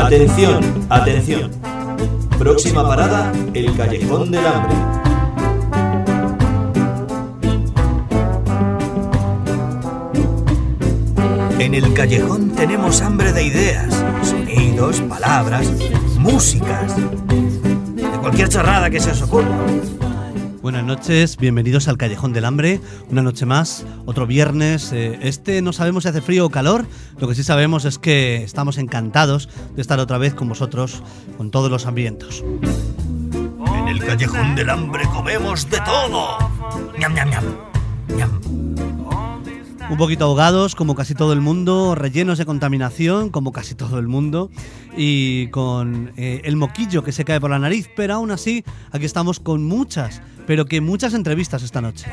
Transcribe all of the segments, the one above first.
Atención, atención. Próxima parada, el Callejón del Hambre. En el callejón tenemos hambre de ideas, sonidos, palabras, músicas, de cualquier charrada que se os ocurra. Buenas noches, bienvenidos al Callejón del Hambre, una noche más, otro viernes. No sabemos si hace frío o calor, lo que sí sabemos es que estamos encantados de estar otra vez con vosotros, con todos los hambrientos. En el Callejón del Hambre comemos de todo. Ñam, ñam, ñam, ñam. Un poquito ahogados, como casi todo el mundo, rellenos de contaminación, como casi todo el mundo, y con el moquillo que se cae por la nariz, pero aún así, aquí estamos con muchas entrevistas esta noche.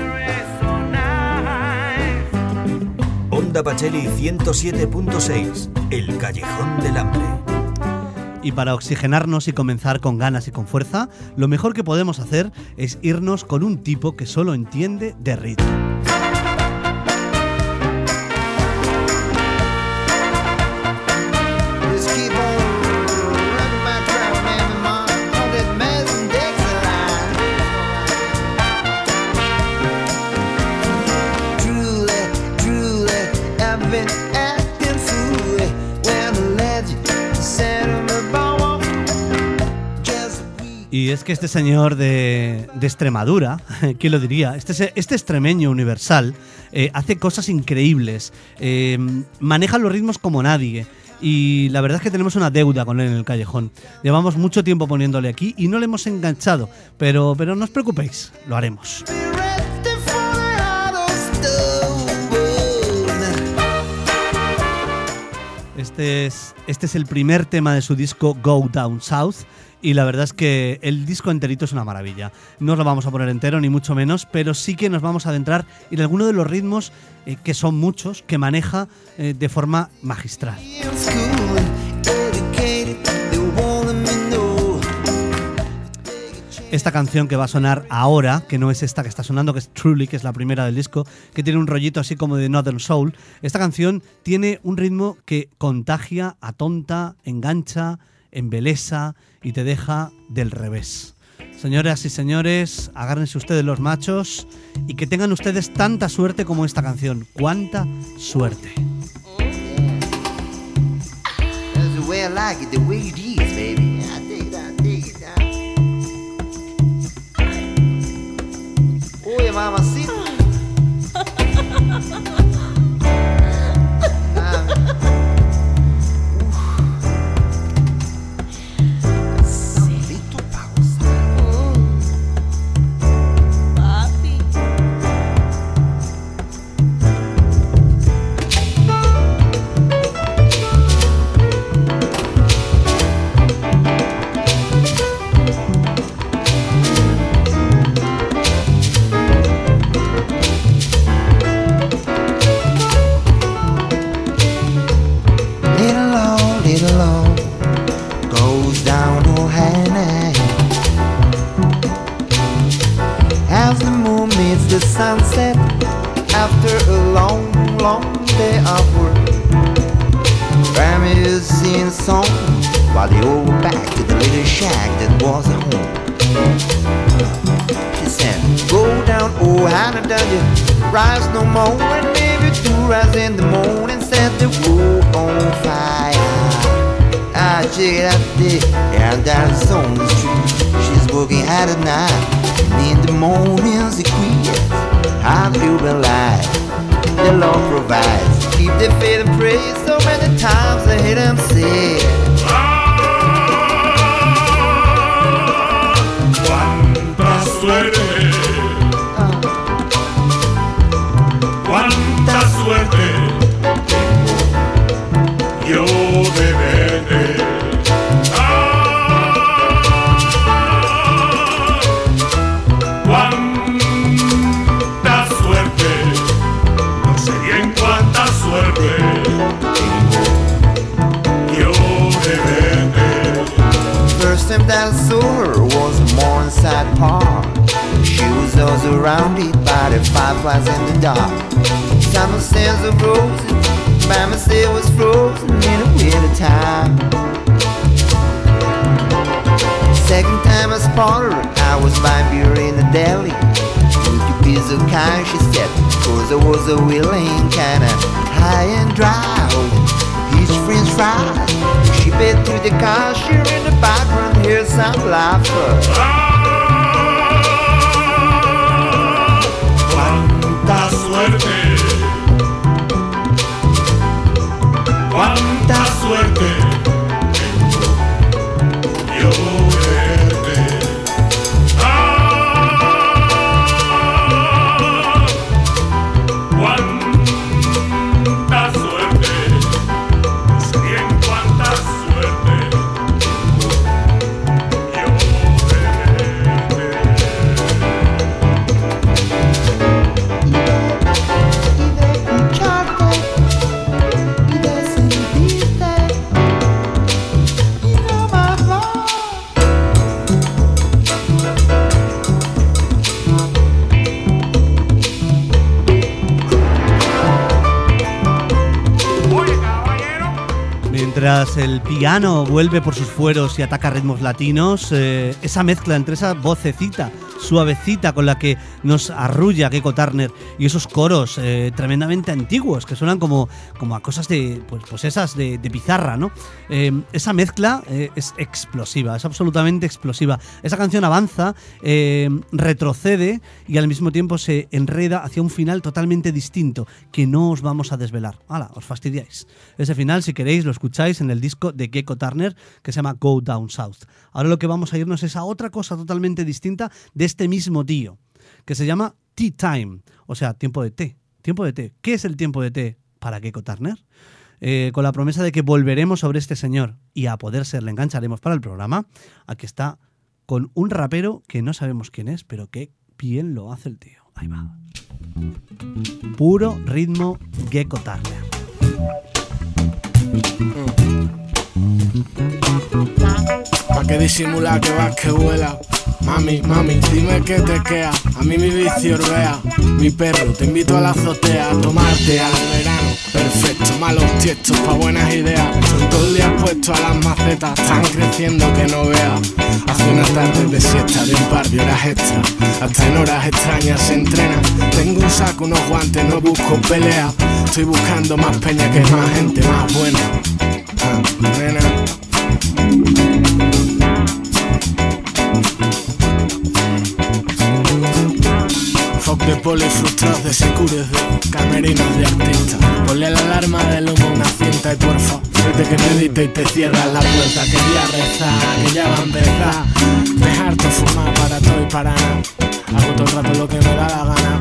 Onda Pacheli 107.6, el Callejón del Hambre. Y para oxigenarnos y comenzar con ganas y con fuerza, lo mejor que podemos hacer es irnos con un tipo que solo entiende de ritmo. Y es que este señor de Extremadura, ¿quién lo diría? Este extremeño universal hace cosas increíbles, maneja los ritmos como nadie. Y la verdad es que tenemos una deuda con él en el callejón. Llevamos mucho tiempo poniéndole aquí y no le hemos enganchado, pero no os preocupéis, lo haremos. Este es el primer tema de su disco Go Down South. Y la verdad es que el disco enterito es una maravilla. No os lo vamos a poner entero, ni mucho menos, pero sí que nos vamos a adentrar en alguno de los ritmos, que son muchos, que maneja de forma magistral. Esta canción que va a sonar ahora, que no es esta que está sonando, que es Truly, que es la primera del disco, que tiene un rollito así como de Northern Soul. Esta canción tiene un ritmo que contagia, atonta, engancha, embelesa y te deja del revés. Señoras y señores, agárrense ustedes los machos y que tengan ustedes tanta suerte como esta canción. ¡Cuánta suerte! Oye, mamacita. Sunset after a long, long day of work. Grandma's singing a song while they all went back to the little shack that was a home. She said, go down, oh Hannah, down you rise no more, and maybe to rise in the morning, set the world on fire. I check it out today, and down the song is true. She's working at night. In the mornings, the queen, I feel alive. The Lord provides. Keep the faith and pray. So many times I hear them say, cuánta suerte, cuánta suerte tengo yo de verte. First time that I saw her was a Morningside Park. She was all surrounded by the fireflies in the dark. Summer sands of roses, Mama said was frozen in the winter time. Second time I spotted her, I was buying beer in the deli. Would you be so kind, she said, cause I was a willing kinda high and dry, holding peach french fries. She bit through the car, she in the background, hear some laughter. Cuánta suerte, cuánta suerte tengo yo verte. Cuánta suerte, bien cuánta suerte tengo yo verte. Mientras el piano vuelve por sus fueros y ataca ritmos latinos, esa mezcla entre esa vocecita suavecita con la que nos arrulla Gecko Turner y esos coros tremendamente antiguos que suenan como a cosas de pues esas de pizarra, ¿no? Esa mezcla es explosiva, es absolutamente explosiva. Esa canción avanza, retrocede y al mismo tiempo se enreda hacia un final totalmente distinto que no os vamos a desvelar. ¡Hala! Os fastidiáis. Ese final, si queréis, lo escucháis en el disco de Gecko Turner que se llama Go Down South. Ahora lo que vamos a irnos es a otra cosa totalmente distinta de este mismo tío, que se llama Tea Time, o sea, tiempo de té. Tiempo de té. ¿Qué es el tiempo de té para Gecko Turner? Con la promesa de que volveremos sobre este señor y a poder ser le engancharemos para el programa, aquí está con un rapero que no sabemos quién es, pero que bien lo hace el tío. Ahí va. Puro ritmo Gecko Turner. Pa' que disimula que vas que vuela. Mami, dime que te queda. A mí mi vicio orbea. Mi perro, te invito a la azotea a tomarte al verano. Perfecto, malos tiestos pa' buenas ideas. Son todo el día puestos a las macetas. Están creciendo que no veas. Hace una tarde de siesta de un par de horas extra. Hasta en horas extrañas se entrena. Tengo un saco, unos guantes, no busco pelea. Estoy buscando más peña que más gente más buena. Nena. Fuck de poli frustrados de secures de camerinos de artistas. Ponle la alarma del humo una cinta y porfa, desde que medite y te cierras la puerta. Que voy a rezar, que ya va a empezar. Dejarte fumar para todo y para nada. Hago todo el rato lo que me da la gana.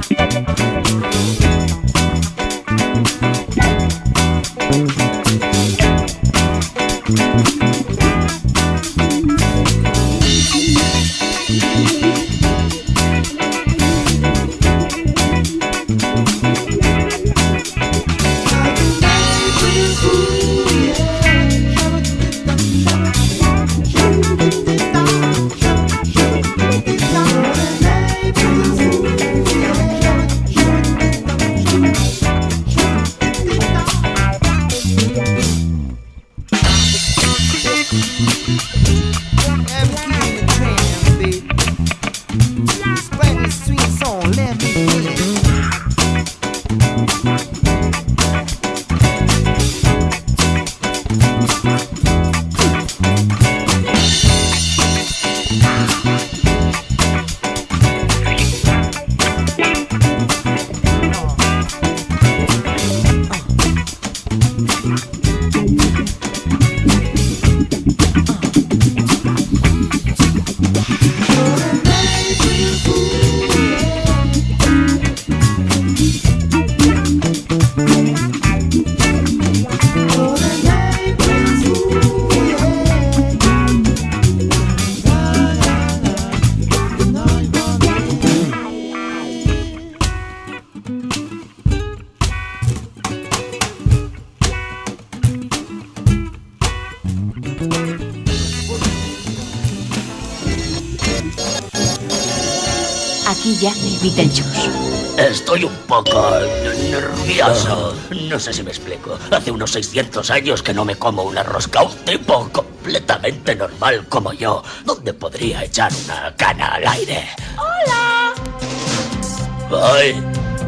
Aquí yace Beetlejuice. Estoy un poco nervioso. No sé si me explico. Hace unos 600 años que no me como una rosca. Un tipo completamente normal como yo. ¿Dónde podría echar una cana al aire? ¡Hola! ¡Ay!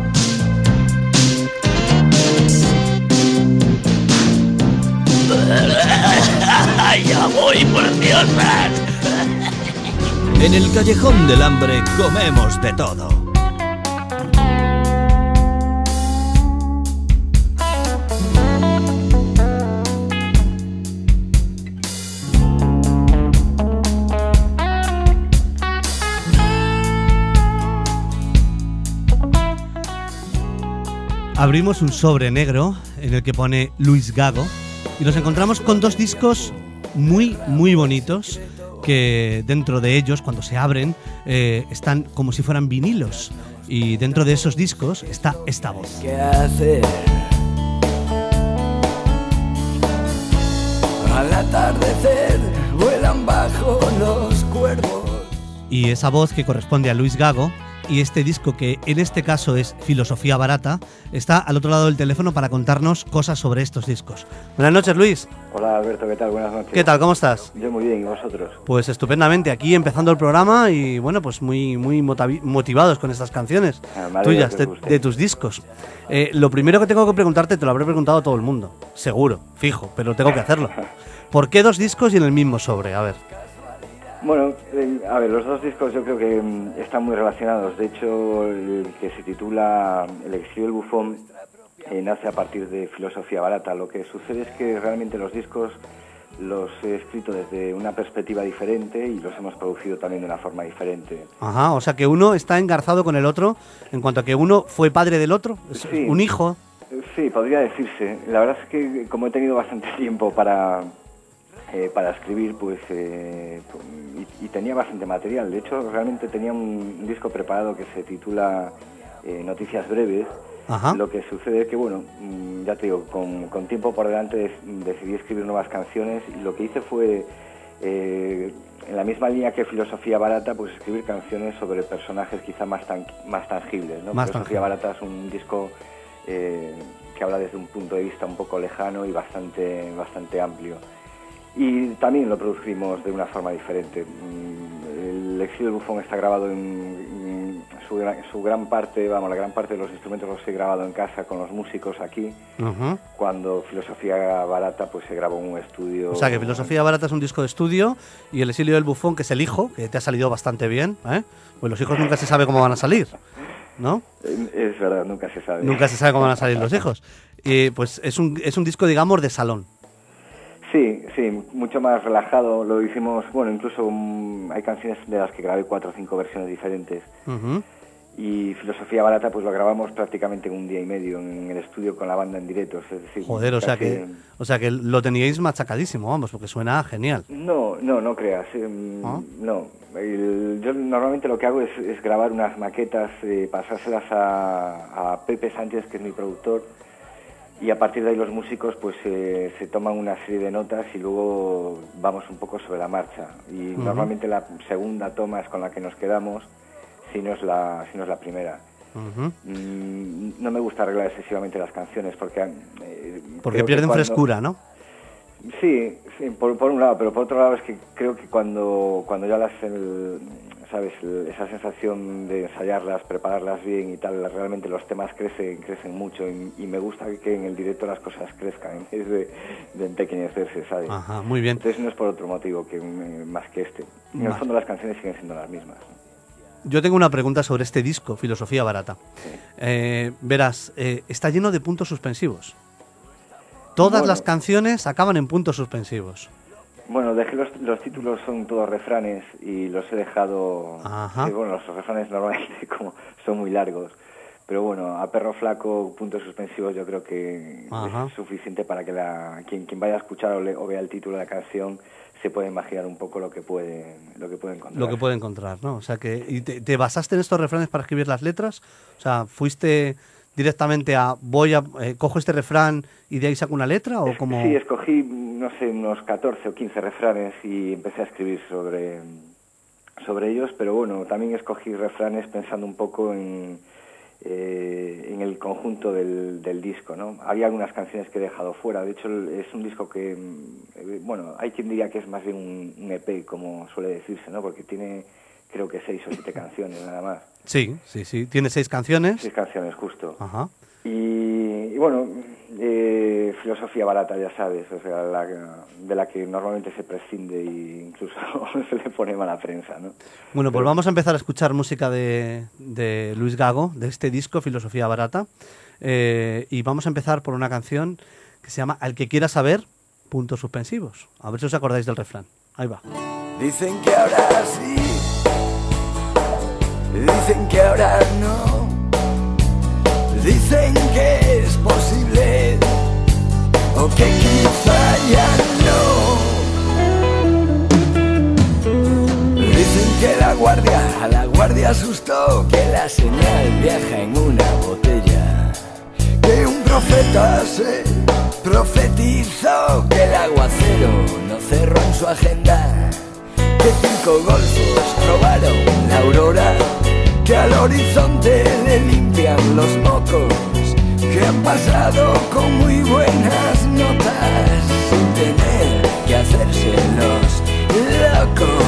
¡Ya voy, por Dios! En el Callejón del Hambre comemos de todo. Abrimos un sobre negro en el que pone Luis Gago y nos encontramos con dos discos muy, muy bonitos que dentro de ellos, cuando se abren, están como si fueran vinilos. Y dentro de esos discos está esta voz. ¿Qué hacer? Al atardecer vuelan bajo los cuervos. Y esa voz que corresponde a Luis Gago, y este disco, que en este caso es Filosofía Barata, está al otro lado del teléfono para contarnos cosas sobre estos discos. Buenas noches, Luis. Hola Alberto, ¿qué tal? Buenas noches. ¿Qué tal? ¿Cómo estás? Yo muy bien, ¿y vosotros? Pues estupendamente, aquí empezando el programa y bueno, pues muy motivados con estas canciones tuyas, de tus discos. Lo primero que tengo que preguntarte, te lo habré preguntado a todo el mundo, seguro, fijo, pero tengo que hacerlo. ¿Por qué dos discos y en el mismo sobre? A ver. Bueno, a ver, los dos discos yo creo que están muy relacionados. De hecho, el que se titula El exilio del bufón nace a partir de Filosofía Barata. Lo que sucede es que realmente los discos los he escrito desde una perspectiva diferente y los hemos producido también de una forma diferente. Ajá, o sea que uno está engarzado con el otro en cuanto a que uno fue padre del otro, es Sí. un hijo. Sí, podría decirse. La verdad es que como he tenido bastante tiempo para escribir, pues y tenía bastante material. De hecho, realmente tenía un disco preparado que se titula Noticias Breves. Ajá. Lo que sucede es que, bueno, ya te digo, con tiempo por delante decidí escribir nuevas canciones y lo que hice fue, en la misma línea que Filosofía Barata, pues escribir canciones sobre personajes quizá más tangibles, ¿no? Filosofía Barata es un disco que habla desde un punto de vista un poco lejano y bastante amplio. Y también lo producimos de una forma diferente. El exilio del bufón está grabado en su gran parte, la gran parte de los instrumentos los he grabado en casa con los músicos aquí. Uh-huh. Cuando Filosofía Barata pues se grabó en un estudio. O sea que Filosofía Barata es un disco de estudio y El exilio del bufón, que es el hijo, que te ha salido bastante bien, ¿eh? Pues los hijos nunca se sabe cómo van a salir, ¿no? Es verdad, nunca se sabe. Nunca se sabe cómo van a salir los hijos. Pues es un disco, digamos, de salón. Sí, mucho más relajado. Lo hicimos, bueno, incluso hay canciones de las que grabé 4 o 5 versiones diferentes. Uh-huh. Y Filosofía Barata pues lo grabamos prácticamente en un día y medio en el estudio con la banda en directo. Es decir, joder, o sea que lo teníais machacadísimo, vamos, porque suena genial. No creas. ¿Ah? No. Yo normalmente lo que hago es grabar unas maquetas, pasárselas a Pepe Sánchez, que es mi productor. Y a partir de ahí los músicos pues se toman una serie de notas y luego vamos un poco sobre la marcha. Y uh-huh. Normalmente la segunda toma es con la que nos quedamos, si no es la primera. Uh-huh. No me gusta arreglar excesivamente las canciones porque pierden frescura, ¿no? Sí, por un lado, pero por otro lado es que creo que cuando ya ¿sabes? Esa sensación de ensayarlas, prepararlas bien y tal, realmente los temas crecen mucho y me gusta que en el directo las cosas crezcan en vez de empequeñecerse, ¿sabes? Ajá, muy bien. Entonces no es por otro motivo más que este. En el fondo las canciones siguen siendo las mismas. Yo tengo una pregunta sobre este disco, Filosofía Barata. Sí. Verás, está lleno de puntos suspensivos. Todas las canciones acaban en puntos suspensivos. Bueno, dejé los títulos son todos refranes y los he dejado. Ajá. Bueno, los refranes normalmente como son muy largos, pero bueno, a perro flaco, puntos suspensivos, yo creo que es suficiente para que quien vaya a escuchar o vea el título de la canción se puede imaginar un poco lo que puede encontrar. Lo que puede encontrar, ¿no? O sea que ¿y te basaste en estos refranes para escribir las letras? O sea, ¿fuiste directamente cojo este refrán y de ahí saco una letra o como? Sí, escogí, no sé, unos 14 o 15 refranes y empecé a escribir sobre ellos, pero bueno, también escogí refranes pensando un poco en en el conjunto del disco, ¿no? Había algunas canciones que he dejado fuera. De hecho, es un disco que, bueno, hay quien diría que es más bien un EP, como suele decirse, ¿no? Porque tiene, creo que 6 o 7 canciones nada más. Sí, tiene 6 canciones. 6 canciones, justo. Ajá. Y bueno, filosofía barata, ya sabes, o sea, de la que normalmente se prescinde e incluso se le pone mala prensa, ¿no? Bueno, pues vamos a empezar a escuchar música de Luis Gago, de este disco, Filosofía Barata, y vamos a empezar por una canción que se llama Al que quiera saber, puntos suspensivos. A ver si os acordáis del refrán. Ahí va. Dicen que ahora sí, dicen que ahora no, dicen que es posible o que quizá ya no. Dicen que a la guardia asustó, que la señal viaja en una botella, que un profeta se profetizó, que el aguacero no cerró en su agenda, que 5 golfos robaron la aurora, que al horizonte le limpian los mocos, que han pasado con muy buenas notas sin tener que hacerse los locos.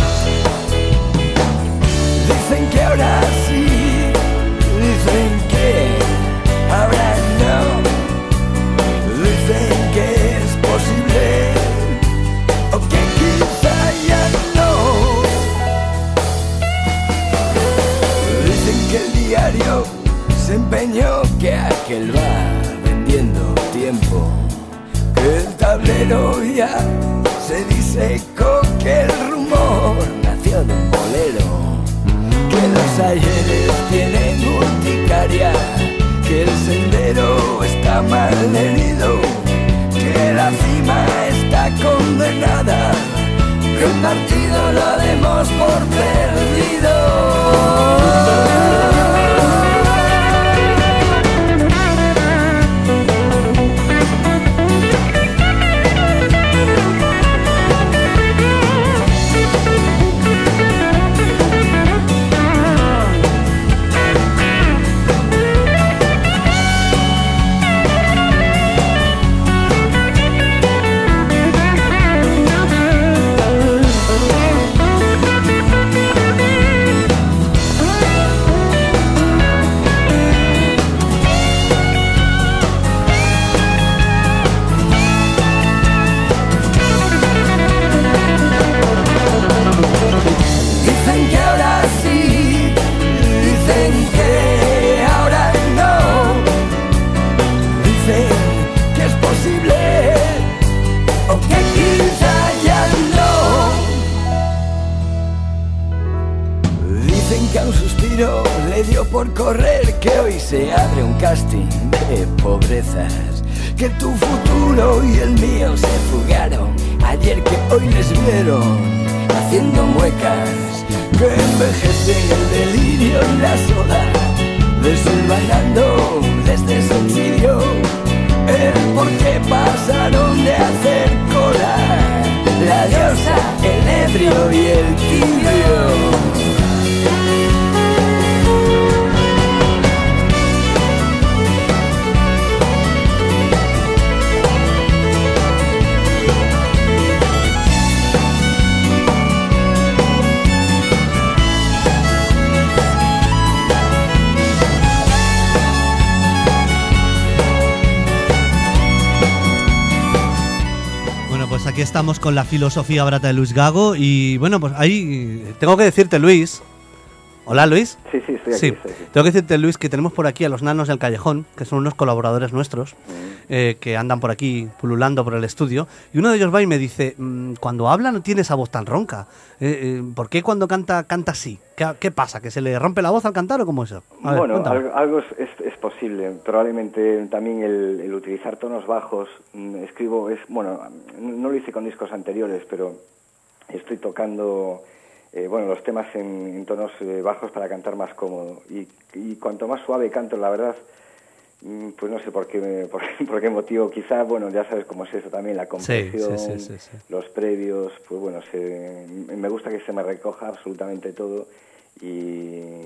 Dicen que ahora sí, dicen que ahora no, dicen que es posible o que quizá ya no. Dicen que el diario se empeñó, que aquel va vendiendo tiempo, que el tablero ya se disecó, que el rumor nació de un bolero, que los ayeres tienen urticaria, que el sendero está mal herido, que la cima está condenada, que el partido lo demos por perdido. Le dio por correr, que hoy se abre un casting de pobrezas, que tu futuro y el mío se fugaron ayer, que hoy les vieron haciendo muecas, que envejece el delirio y la soda, desenvainando desde su exilio, el por qué pasaron de hacer cola, la diosa, el ebrio y el tibio. Pues aquí estamos con la filosofía barata de Luis Gago y bueno, pues ahí tengo que decirte, Luis. Hola, Luis. Sí, estoy aquí. Sí. Tengo que decirte, Luis, que tenemos por aquí a los nanos del callejón, que son unos colaboradores nuestros, que andan por aquí pululando por el estudio, y uno de ellos va y me dice, cuando habla no tiene esa voz tan ronca, ¿por qué cuando canta así? ¿Qué pasa? ¿Que se le rompe la voz al cantar o cómo es eso? A ver, bueno, algo es posible. Probablemente también el utilizar tonos bajos, bueno, no lo hice con discos anteriores, pero estoy tocando los temas en tonos bajos para cantar más cómodo. Y cuanto más suave canto, la verdad, pues no sé por qué motivo. Quizá, bueno, ya sabes cómo es eso también, la compresión, sí. Los previos, pues bueno, me gusta que se me recoja absolutamente todo y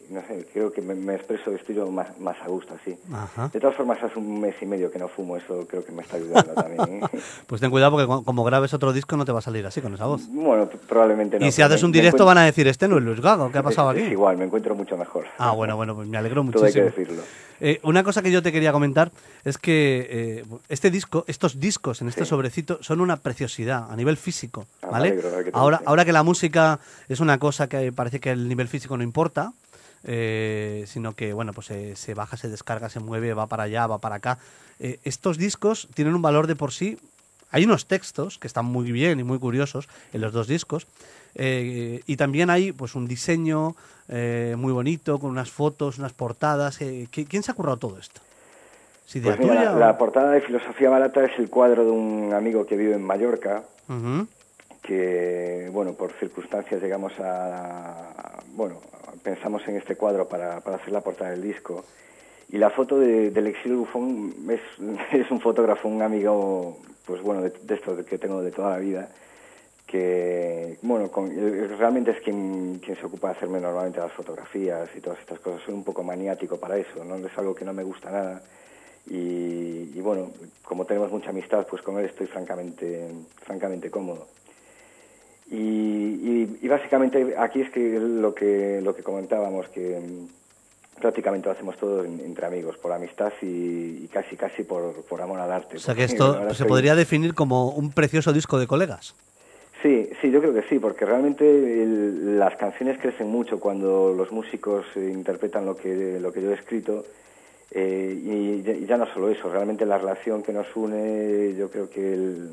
no sé, creo que me expreso de estilo más a gusto, así. Ajá. De todas formas, hace un mes y medio que no fumo, eso creo que me está ayudando también, ¿eh? Pues ten cuidado porque como grabes otro disco no te va a salir así con esa voz. Bueno, probablemente no. Y si haces un directo van a decir, este no es Luis Gago, ¿qué ha pasado aquí? Es igual, me encuentro mucho mejor. Ah, bueno, pues me alegro Todo hay que muchísimo. decirlo. Una cosa que yo te quería comentar es que estos discos en este sobrecito son una preciosidad a nivel físico, ¿vale? Me alegro, que te Ahora, guste. ahora que la música es una cosa que parece que el nivel físico no importa, sino que bueno, pues se baja, se descarga, se mueve, va para allá, va para acá. Estos discos tienen un valor de por sí. Hay unos textos que están muy bien y muy curiosos en los dos discos. Y también hay pues un diseño muy bonito, con unas fotos, unas portadas. ¿Quién se ha currado todo esto? ¿Es idea Pues mira, tuya o- la portada de Filosofía Barata es el cuadro de un amigo que vive en Mallorca, Ujú. que, bueno, por circunstancias llegamos bueno, pensamos en este cuadro para hacer la portada del disco. Y la foto del Exilio Bufón es un fotógrafo, un amigo, pues bueno, de esto que tengo de toda la vida, que, bueno, realmente es quien se ocupa de hacerme normalmente las fotografías y todas estas cosas. Soy un poco maniático para eso, ¿no? Es algo que no me gusta nada. Y bueno, como tenemos mucha amistad, pues con él estoy francamente cómodo. Y básicamente aquí es que lo que comentábamos, que prácticamente lo hacemos todo entre amigos, por amistad y casi por amor al arte. O sea que Porque, esto la verdad, se podría definir como un precioso disco de colegas. Sí, yo creo que sí, porque realmente las canciones crecen mucho cuando los músicos interpretan lo que yo he escrito, y ya no solo eso, realmente la relación que nos une, yo creo que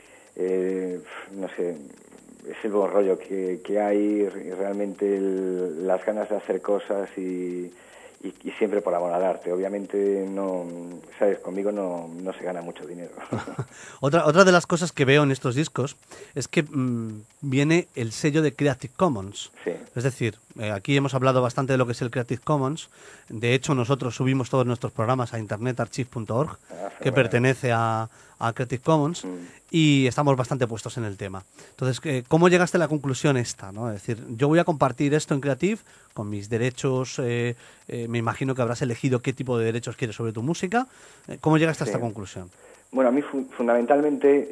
no sé, es el buen rollo que hay, realmente las ganas de hacer cosas y siempre por amor al arte. Obviamente no, sabes, conmigo no se gana mucho dinero. Otra de las cosas que veo en estos discos es que viene el sello de Creative Commons. Sí. Es decir, aquí hemos hablado bastante de lo que es el Creative Commons. De hecho, nosotros subimos todos nuestros programas a internetarchive.org, que pertenece a Creative Commons, y estamos bastante puestos en el tema. Entonces, ¿cómo llegaste a la conclusión esta, ¿no? Es decir, yo voy a compartir esto en Creative con mis derechos. Me imagino que habrás elegido qué tipo de derechos quieres sobre tu música. ¿Cómo llegaste a esta conclusión? Bueno, a mí fundamentalmente,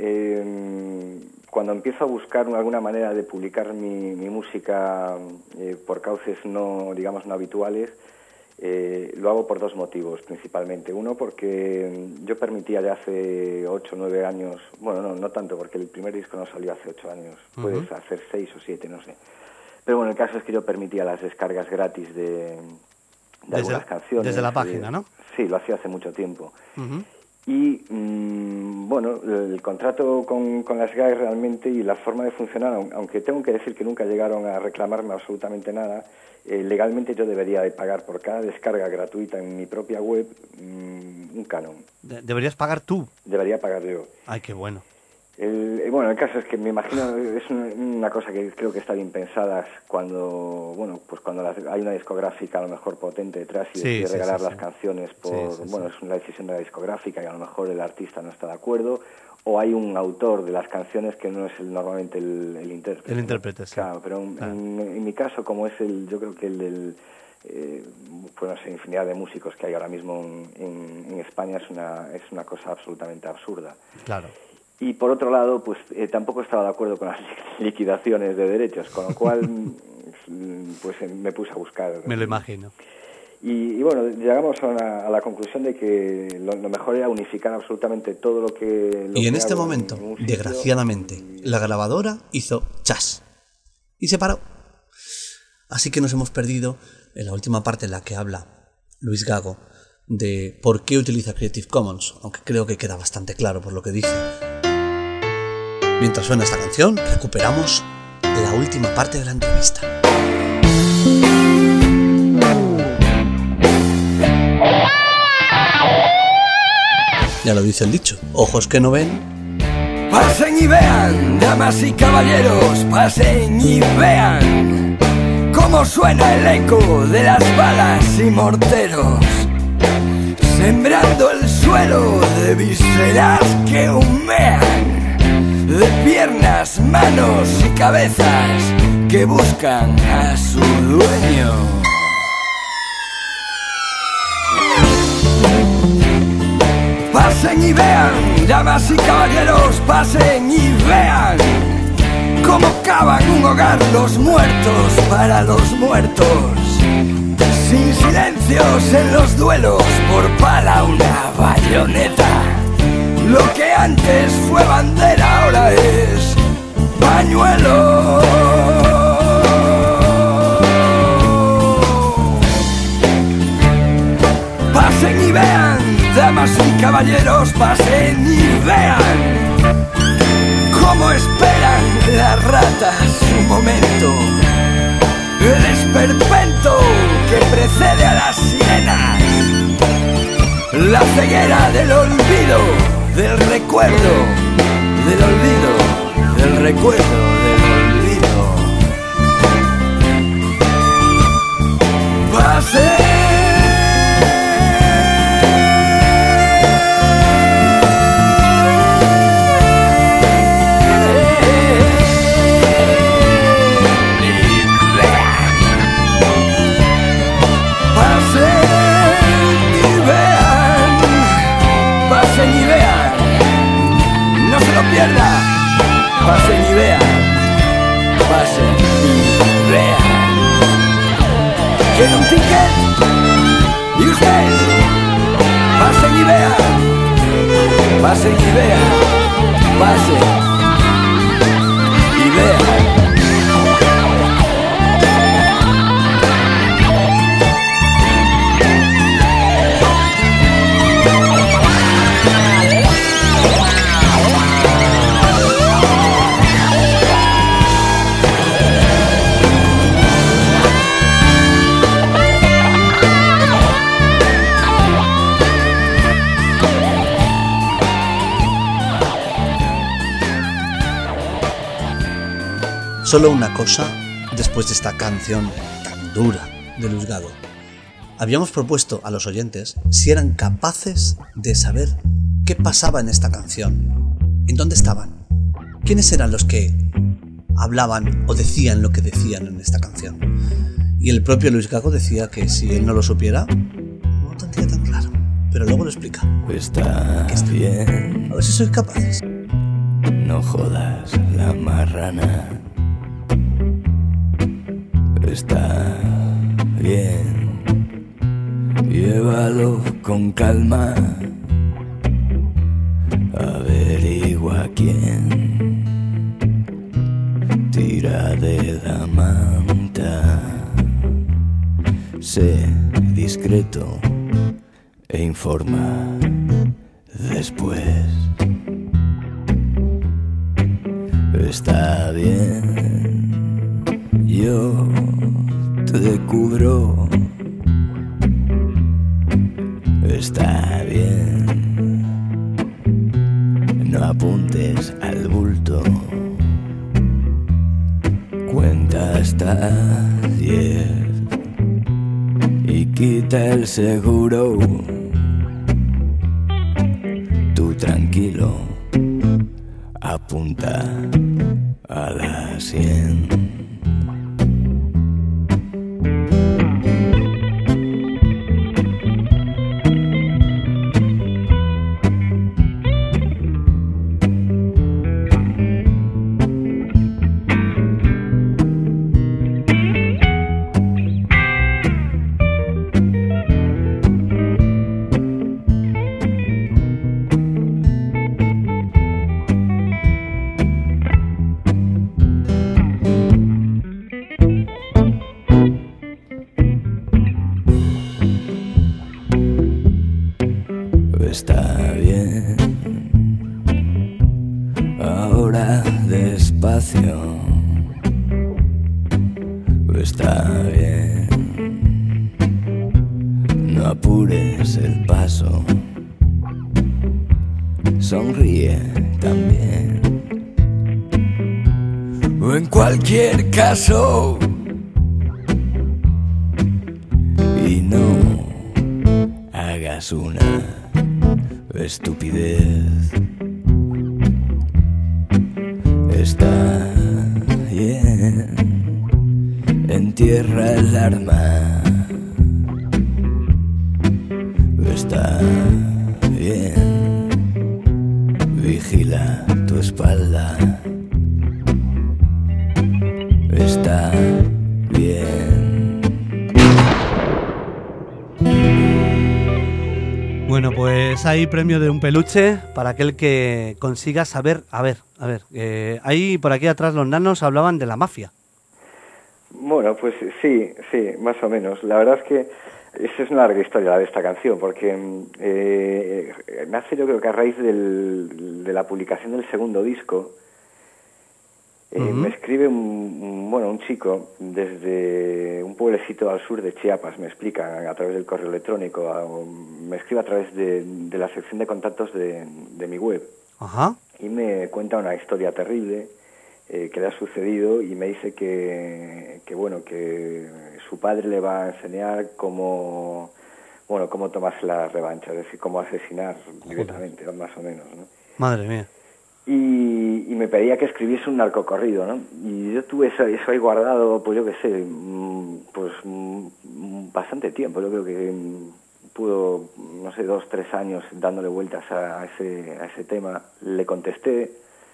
cuando empiezo a buscar alguna manera de publicar mi música por cauces no habituales, lo hago por dos motivos principalmente. Uno, porque yo permitía ya hace 8 o 9 años, bueno, no tanto, porque el primer disco no salió hace 8 años, puedes hacer 6 o 7, no sé. Pero bueno, el caso es que yo permitía las descargas gratis de algunas canciones. Desde la página, ¿no? Sí, lo hacía hace mucho tiempo. Uh-huh. Y bueno, el contrato con las GAE realmente y la forma de funcionar, aunque tengo que decir que nunca llegaron a reclamarme absolutamente nada, legalmente yo debería de pagar por cada descarga gratuita en mi propia web un canon. ¿Deberías pagar tú? Debería pagar yo. Ay, qué bueno. Bueno, el caso es que me imagino, es una cosa que creo que está bien pensada cuando, bueno, pues cuando hay una discográfica a lo mejor potente detrás y decide regalar las canciones bueno, es una decisión de la discográfica y a lo mejor el artista no está de acuerdo, o hay un autor de las canciones que no es normalmente el intérprete. El intérprete, sí. Claro, pero en mi caso, como es yo creo que el del, pues no sé, infinidad de músicos que hay ahora mismo en España, es una cosa absolutamente absurda. Claro. Y por otro lado, pues tampoco estaba de acuerdo con las liquidaciones de derechos, con lo cual pues me puse a buscar. Me lo imagino. Y bueno, llegamos a la conclusión de que lo mejor era unificar absolutamente todo lo que... Y en este momento, desgraciadamente, la grabadora hizo chas y se paró. Así que nos hemos perdido en la última parte en la que habla Luis Gago de por qué utiliza Creative Commons, aunque creo que queda bastante claro por lo que dice. Mientras suena esta canción, recuperamos la última parte de la entrevista. Ya lo dice el dicho, ojos que no ven. Pasen y vean, damas y caballeros, pasen y vean cómo suena el eco de las balas y morteros, sembrando el suelo de vísceras que humean, de piernas, manos y cabezas que buscan a su dueño. Pasen y vean, damas y caballeros, pasen y vean cómo cavan un hogar los muertos para los muertos. Sin silencios en los duelos, por pala una bayoneta. Lo que antes fue bandera ahora es pañuelo. Pasen y vean, damas y caballeros, pasen y vean cómo esperan las ratas su momento. El esperpento que precede a las sirenas. La ceguera del olvido, del recuerdo, del olvido, del recuerdo, del olvido. Pase. Pasen y vean, pasen y vean. ¿Quiere un ticket? ¿Y usted? Pasen y vean, pasen y vean, pasen y vean. Solo una cosa después de esta canción tan dura de Luis Gago. Habíamos propuesto a los oyentes si eran capaces de saber qué pasaba en esta canción, en dónde estaban, quiénes eran los que hablaban o decían lo que decían en esta canción. Y el propio Luis Gago decía que si él no lo supiera, no tendría tan claro, pero luego lo explica. Está bien. A ver si sois capaces. No jodas la marrana. Está bien, llévalo con calma, averigua quién tira de la manta, sé discreto e informa después. Está bien, yo te cubro. Está bien, no apuntes al bulto. Cuenta hasta 10 y quita el seguro. Tú tranquilo, apunta a las 100. Está bien, ahora despacio. Está bien, no apures el paso. Sonríe también. O en cualquier caso, y no hagas una estupidez. Está bien, entierra el arma. Está bien, vigila tu espalda. Está bien. Bueno, pues hay premio de un peluche para aquel que consiga saber. A ver. Ahí por aquí atrás los nanos hablaban de la mafia. Bueno, pues sí, más o menos. La verdad es que esa es una larga historia de esta canción, porque nace yo creo que a raíz de la publicación del segundo disco. Me escribe un chico desde un pueblecito al sur de Chiapas, me explican a través del correo electrónico, me escribe a través de la sección de contactos de mi web. Ajá. Y me cuenta una historia terrible que le ha sucedido y me dice que su padre le va a enseñar cómo tomarse la revancha, es decir, cómo asesinar directamente, más o menos, ¿no? Madre mía. Y me pedía que escribiese un narcocorrido, ¿no? Y yo tuve eso ahí guardado, pues yo qué sé, bastante tiempo. Yo creo que pudo, no sé, 2-3 años dándole vueltas a ese tema. Le contesté,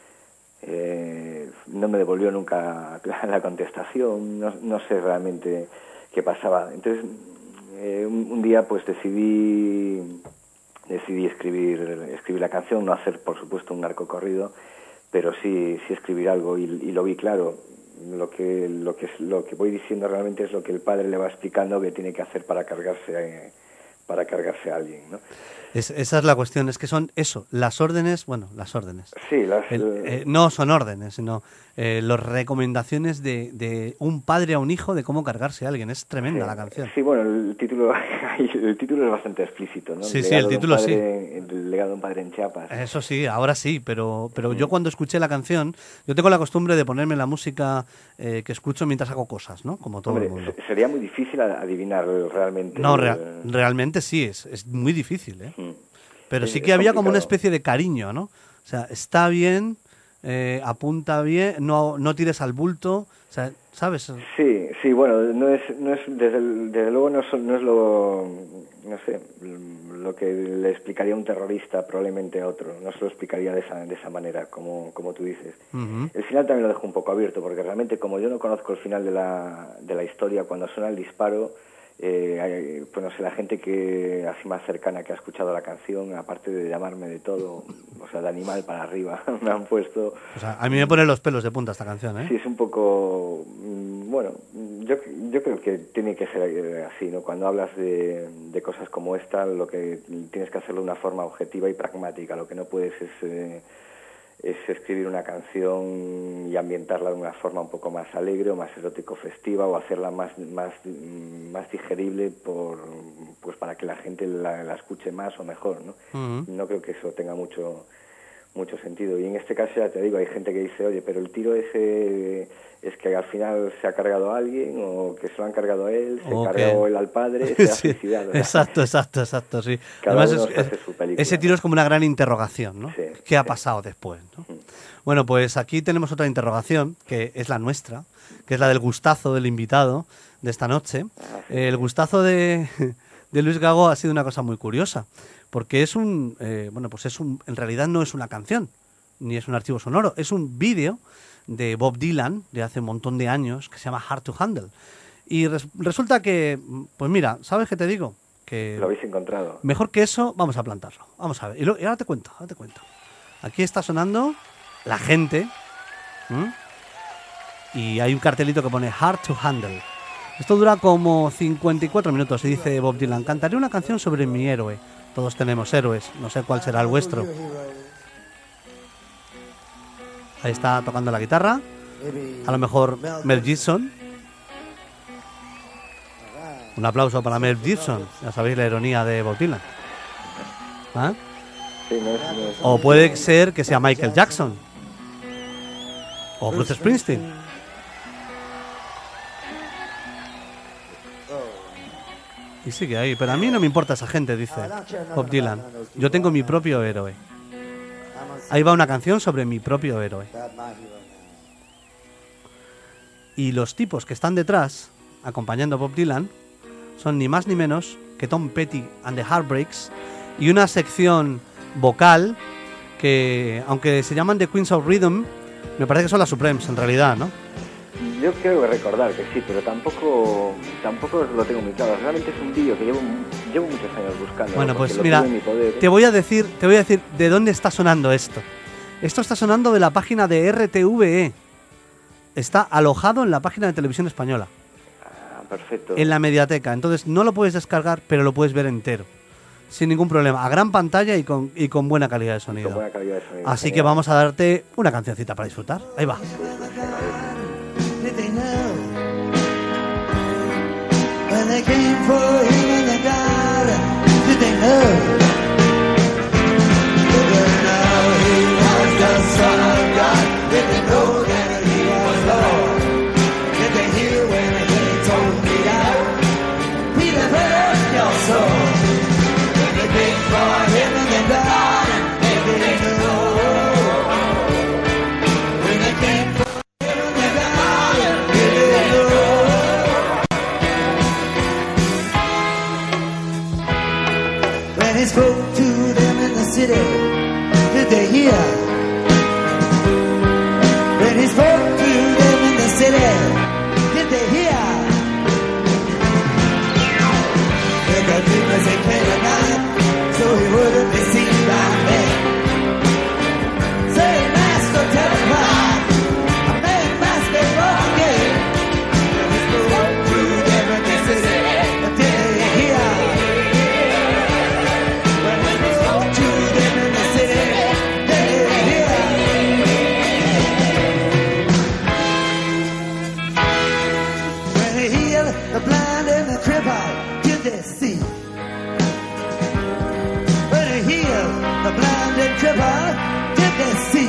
no me devolvió nunca la contestación, no sé realmente qué pasaba. Entonces, un día pues decidí escribir la canción, no hacer por supuesto un narcocorrido, pero sí escribir algo y lo vi claro. Lo que voy diciendo realmente es lo que el padre le va explicando que tiene que hacer para cargarse a alguien, ¿no? Esa es la cuestión, es que son eso, las órdenes. Sí, no son órdenes, sino las recomendaciones de un padre a un hijo de cómo cargarse a alguien. Es tremenda la canción. Sí, bueno, el título es bastante explícito, ¿no? Sí, el título sí. El legado de un padre en Chiapas. Eso sí, ahora sí, pero yo cuando escuché la canción, yo tengo la costumbre de ponerme la música que escucho mientras hago cosas, ¿no? Como todo el mundo. Sería muy difícil adivinar realmente. No, realmente sí, es muy difícil, ¿eh? Pero sí que había como una especie de cariño, ¿no? O sea, está bien, apunta bien, no tires al bulto, o sea, ¿sabes? Sí, bueno, no es desde luego no es lo que le explicaría a un terrorista probablemente a otro, no se lo explicaría de esa manera, como tú dices. El final también lo dejo un poco abierto, porque realmente como yo no conozco el final de la historia, cuando suena el disparo, pues no sé, la gente que así más cercana que ha escuchado la canción, aparte de llamarme de todo, o sea, de animal para arriba, me han puesto... O sea, a mí me ponen los pelos de punta esta canción, ¿eh? Sí, es un poco... Bueno, yo creo que tiene que ser así, ¿no? Cuando hablas de cosas como esta, lo que tienes que hacerlo de una forma objetiva y pragmática. Lo que no puedes es escribir una canción y ambientarla de una forma un poco más alegre o más erótico festiva, o hacerla más digerible pues para que la gente la escuche más o mejor, ¿no? No creo que eso tenga mucho sentido. Y en este caso, ya te digo, hay gente que dice, oye, pero el tiro ese es que al final se ha cargado a alguien, o que se lo han cargado a él, se cargó él al padre, se ha suicidado. Exacto, sí. Además, ese tiro es como una gran interrogación, ¿no? Sí, ¿Qué ha pasado después, ¿no? Bueno, pues aquí tenemos otra interrogación, que es la nuestra, que es la del gustazo del invitado de esta noche. El gustazo de Luis Gago ha sido una cosa muy curiosa, porque en realidad no es una canción, ni es un archivo sonoro, es un vídeo de Bob Dylan de hace un montón de años que se llama Hard to Handle. Y resulta que, pues mira, ¿sabes qué te digo? Que lo habéis encontrado. Mejor que eso, vamos a plantarlo. Vamos a ver. Y ahora te cuento. Aquí está sonando La Gente. Y hay un cartelito que pone Hard to Handle. Esto dura como 54 minutos y dice Bob Dylan: cantaré una canción sobre mi héroe. Todos tenemos héroes, no sé cuál será el vuestro. Ahí está tocando la guitarra. A lo mejor Mel Gibson. Un aplauso para Mel Gibson. Ya sabéis la ironía de Bob Dylan. ¿Ah? Sí, o puede ser que sea Michael Jackson. O Bruce Springsteen. Y sigue ahí, pero a mí no me importa esa gente, dice Bob Dylan. Yo tengo mi propio héroe. Ahí va una canción sobre mi propio héroe. Y los tipos que están detrás, acompañando a Bob Dylan, son ni más ni menos que Tom Petty and the Heartbreaks, y una sección vocal que aunque se llaman The Queens of Rhythm, me parece que son las Supremes en realidad, ¿no? Yo creo recordar que sí, pero tampoco lo tengo muy claro. Realmente es un vídeo que llevo muchos años buscando. Bueno, porque pues lo mira, tuve en mi poder. te voy a decir de dónde está sonando esto. Esto está sonando de la página de RTVE. Está alojado en la página de Televisión Española. Ah, perfecto. En la mediateca. Entonces no lo puedes descargar, pero lo puedes ver entero. Sin ningún problema. A gran pantalla y con buena calidad de sonido. Con buena calidad de sonido. Así que vamos a darte una cancioncita para disfrutar. Ahí va. Did they know when they came for him in the garden? Did they know? Did they know he was the Son of God? Did they know that he was Lord? Did they hear when he told Peter, Peter, put up your sword? When they came for him in the garden, did they know? When they came for when he spoke to them in the city, did they hear? When he spoke to them in the city, did they hear? They got demons they came at night, so he wouldn't be seen by men. Say, Master, tell him why a man must be born again. When he spoke to them in the city, did they hear? The blind and the crippled, did they see? When he healed the blind and crippled, did they see?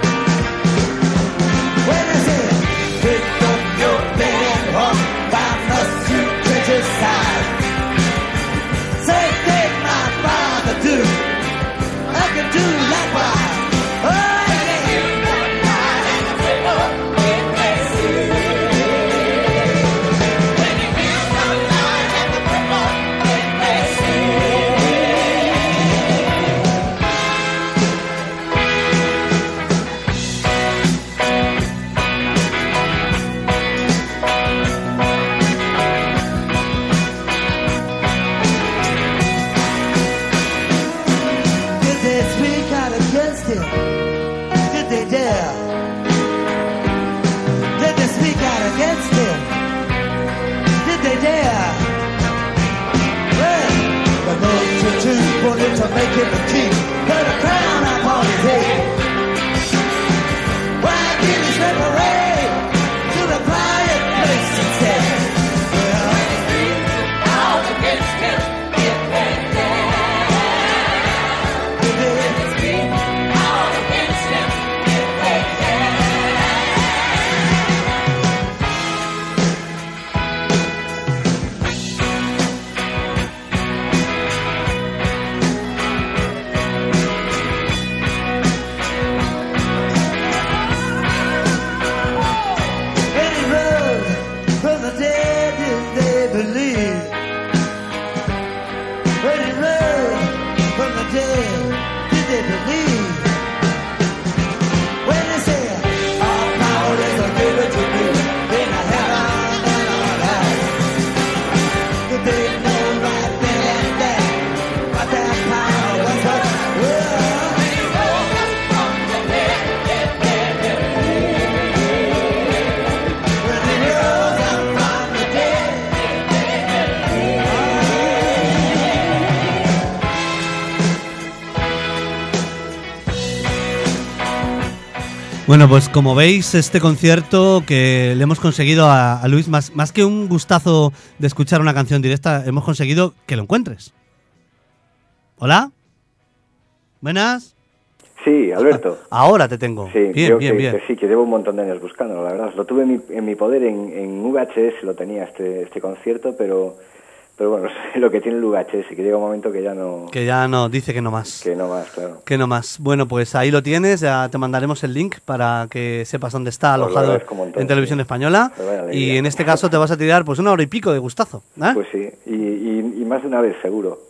When he said, pick up your bed and walk down the street, criticize. Say, take my father do, I can do likewise. Oh, did they dare? Did they speak out against him? Did they dare? Well, the multitude wanted to make him a king, put a crown upon his head. Why did he slip away to the quiet place instead? Well, out against him, did they dare? Did they speak? Bueno, pues como veis, este concierto que le hemos conseguido a Luis, más que un gustazo de escuchar una canción directa, hemos conseguido que lo encuentres. ¿Hola? ¿Buenas? Sí, Alberto. Ahora te tengo. Sí, bien. Que sí, que llevo un montón de años buscándolo, la verdad. Lo tuve en mi poder en VHS, lo tenía este concierto, pero bueno, lo que tiene el VHS, que llega un momento que ya no... Que ya no, dice que no más. Que no más, claro. Que no más. Bueno, pues ahí lo tienes, ya te mandaremos el link para que sepas dónde está alojado en Televisión Española. Y en este caso te vas a tirar pues 1 hora y pico de gustazo, ¿eh? Pues sí, y más de una vez seguro.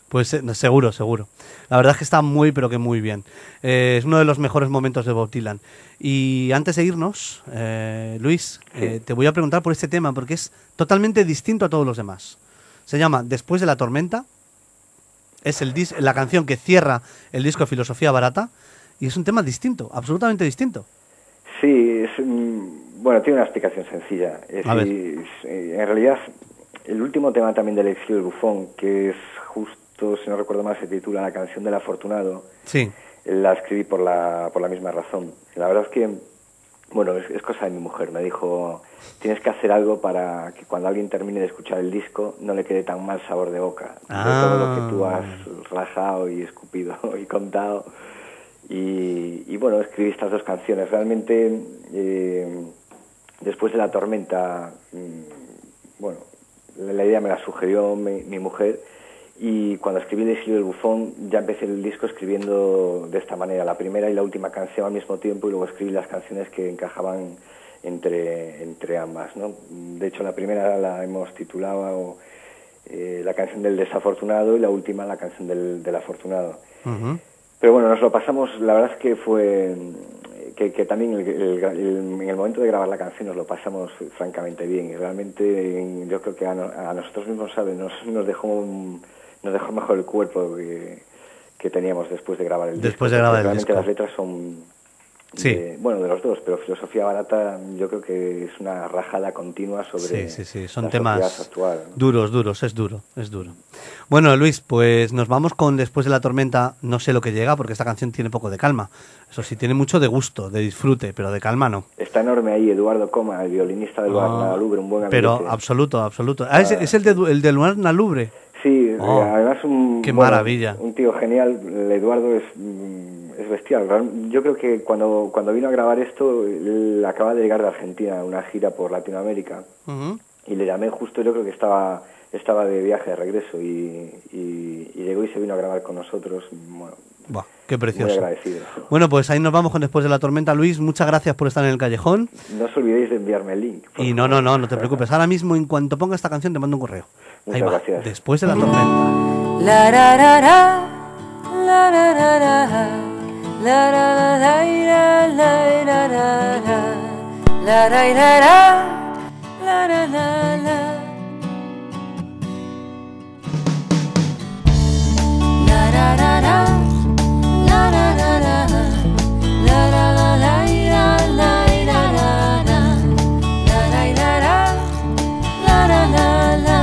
Pues seguro, seguro. La verdad es que está muy, pero que muy bien. Es uno de los mejores momentos de Bob Dylan. Y antes de irnos, Luis, te voy a preguntar por este tema, porque es totalmente distinto a todos los demás. Se llama Después de la tormenta. Es la canción que cierra el disco Filosofía Barata. Y es un tema distinto, absolutamente distinto. Sí, bueno, tiene una explicación sencilla. En realidad, el último tema también del Exilio del Bufón, que es justo, si no recuerdo mal, se titula La canción del afortunado. Sí. La escribí por la misma razón. La verdad es que, bueno, es cosa de mi mujer. Me dijo, tienes que hacer algo para que cuando alguien termine de escuchar el disco no le quede tan mal sabor de boca de todo lo que tú has rajado y escupido y contado. Y bueno, escribí estas dos canciones. Realmente, Después de la tormenta, bueno, la idea me la sugirió mi mujer, y cuando escribí El Exilio del Bufón ya empecé el disco escribiendo de esta manera, la primera y la última canción al mismo tiempo, y luego escribí las canciones que encajaban entre ambas, ¿no? De hecho, la primera la hemos titulado La canción del desafortunado, y la última La canción del afortunado. Uh-huh. Pero bueno, nos lo pasamos, la verdad es que fue que también en el momento de grabar la canción nos lo pasamos francamente bien, y realmente yo creo que a nosotros mismos, ¿sabes? Nos dejó mejor el cuerpo que teníamos después de grabar el disco. Después de grabar el realmente disco. Las letras son Sí. de los dos, pero Filosofía Barata yo creo que es una rajada continua sobre Sí, son la temas sociedad actual, ¿no? duros, es duro. Bueno, Luis, pues nos vamos con Después de la tormenta, no sé lo que llega, porque esta canción tiene poco de calma. Eso sí, tiene mucho de gusto, de disfrute, pero de calma no. Está enorme ahí Eduardo Coma, el violinista de Luar Lubre, un buen ambiente. Pero absoluto. Es el de Luar Lubre. Sí, además qué maravilla. Un tío genial. El Eduardo es bestial. Yo creo que cuando vino a grabar esto, él acaba de llegar de Argentina, una gira por Latinoamérica. Uh-huh. Y le llamé justo, yo creo que estaba de viaje de regreso, y llegó y se vino a grabar con nosotros. Bueno, Buah, qué precioso. muy agradecido. Bueno, pues ahí nos vamos con Después de la tormenta. Luis, muchas gracias por estar en el callejón. No os olvidéis de enviarme el link. Y no te preocupes. Ahora mismo, en cuanto ponga esta canción, te mando un correo. Muchas Ahí va. gracias. Después de la tormenta. La ra ra ra, la ra ra ra, la ra ra ra, la ra ra ra, la ra ra ra, la ra ra ra. La ra ra ra, la ra ra ra, la ra ra ra, la ra ra ra, la ra ra ra, la ra ra ra.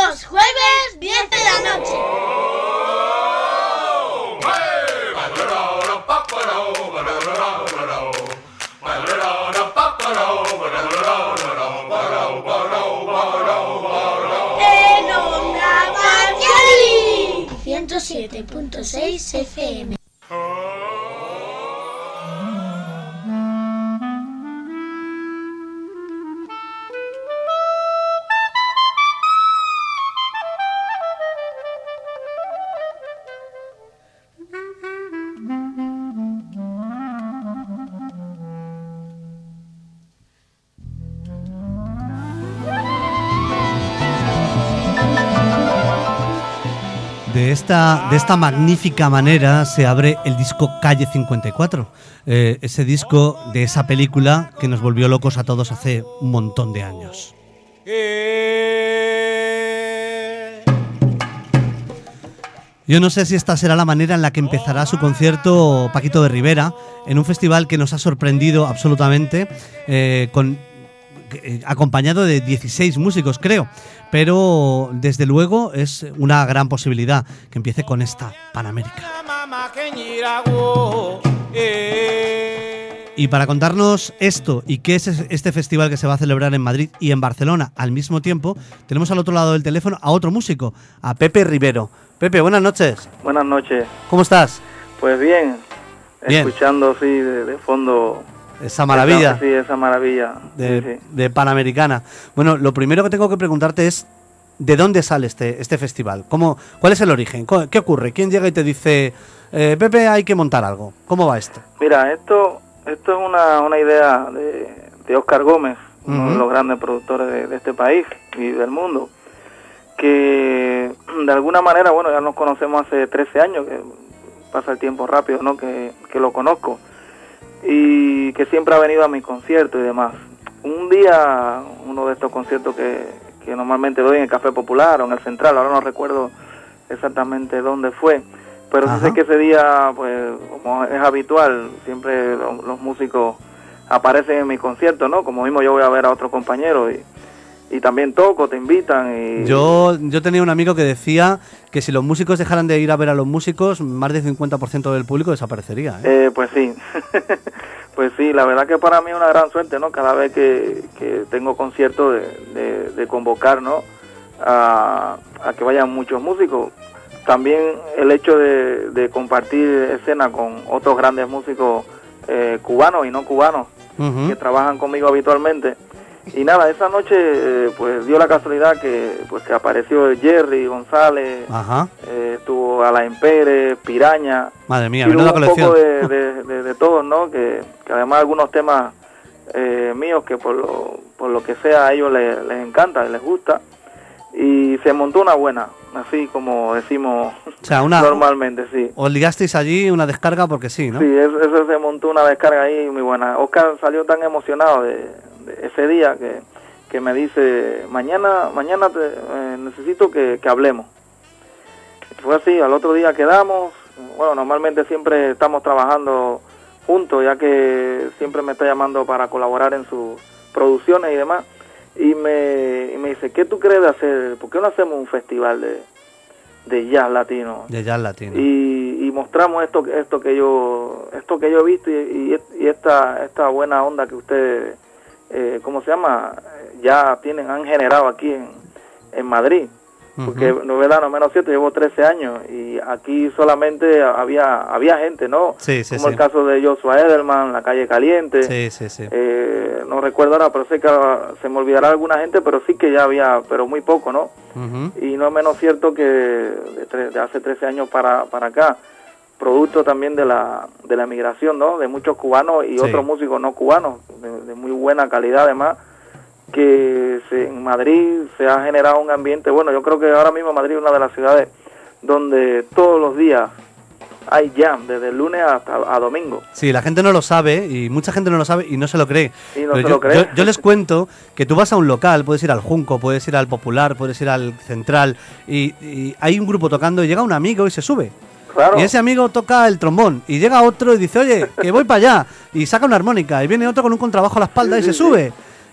los jueves 10 de la noche. En Onda Marciali 107.6 FM. De esta magnífica manera se abre el disco Calle 54, ese disco de esa película que nos volvió locos a todos hace un montón de años. Yo no sé si esta será la manera en la que empezará su concierto Paquito de Rivera, en un festival que nos ha sorprendido absolutamente, acompañado de 16 músicos, creo. Pero desde luego es una gran posibilidad que empiece con esta Panamérica. Y para contarnos esto y qué es este festival que se va a celebrar en Madrid y en Barcelona al mismo tiempo, tenemos al otro lado del teléfono a otro músico, a Pepe Rivero. Pepe, buenas noches. Buenas noches. ¿Cómo estás? Pues bien, Bien. escuchando sí de fondo Esa maravilla. Sí, esa maravilla de Panamericana. Bueno, lo primero que tengo que preguntarte es ¿de dónde sale este festival? ¿Cuál es el origen? ¿Qué ocurre? ¿Quién llega y te dice Pepe, hay que montar algo? ¿Cómo va esto? Mira, esto es una idea de Óscar Gómez, uno de los grandes productores de este país y del mundo, que de alguna manera, bueno, ya nos conocemos hace 13 años, que pasa el tiempo rápido, ¿no? Que lo conozco, y que siempre ha venido a mis conciertos y demás. Un día, uno de estos conciertos que normalmente doy en el Café Popular o en el Central, ahora no recuerdo exactamente dónde fue, pero sí sé que ese día, pues como es habitual, siempre los músicos aparecen en mi concierto, ¿no? Como mismo yo voy a ver a otros compañeros y también toco, te invitan. Y Yo tenía un amigo que decía que si los músicos dejaran de ir a ver a los músicos, más del 50% del público desaparecería, ¿eh? Pues sí, pues sí, la verdad que para mí es una gran suerte, ¿no? Cada vez que tengo conciertos de convocar, ¿no? A que vayan muchos músicos. También el hecho de compartir escena con otros grandes músicos cubanos y no cubanos que trabajan conmigo habitualmente. Y nada, esa noche pues dio la casualidad que apareció Jerry González, estuvo Alain Pérez, Piraña. Madre mía, y menuda luego colección. un poco de todos, ¿no? Que además algunos temas míos que por lo que sea a ellos les encanta y les gusta. Y se montó una buena, así como decimos normalmente, sí. Os ligasteis allí una descarga porque sí, ¿no? Sí, eso se montó una descarga ahí muy buena. Óscar salió tan emocionado de ese día que me dice, mañana necesito que hablemos. Fue así, al otro día quedamos. Bueno, normalmente siempre estamos trabajando juntos, ya que siempre me está llamando para colaborar en sus producciones y demás. Y me dice, ¿qué tú crees de hacer? ¿Por qué no hacemos un festival de jazz latino? De jazz latino. Y mostramos esto que yo he visto y esta buena onda que ustedes, ¿cómo se llama? Ya han generado aquí en Madrid. Porque novedad no menos cierto, llevo 13 años y aquí solamente había gente, ¿no? Sí, como el caso de Joshua Edelman, La Calle Caliente. Sí. No recuerdo ahora, pero sé que se me olvidará alguna gente, pero sí que ya había, pero muy poco, ¿no? Y no es menos cierto que de hace 13 años para acá, producto también de la emigración, ¿no? De muchos cubanos y otros músicos no cubanos, de muy buena calidad además, que en Madrid se ha generado un ambiente, bueno, yo creo que ahora mismo Madrid es una de las ciudades donde todos los días hay jam, desde el lunes hasta domingo. Sí, la gente no lo sabe y mucha gente no lo sabe y no se lo cree. Cree. Yo les cuento que tú vas a un local, puedes ir al Junco, puedes ir al Popular, puedes ir al Central y hay un grupo tocando y llega un amigo y se sube. Claro. Y ese amigo toca el trombón y llega otro y dice, oye, que voy para allá y saca una armónica y viene otro con un contrabajo a la espalda y se sube.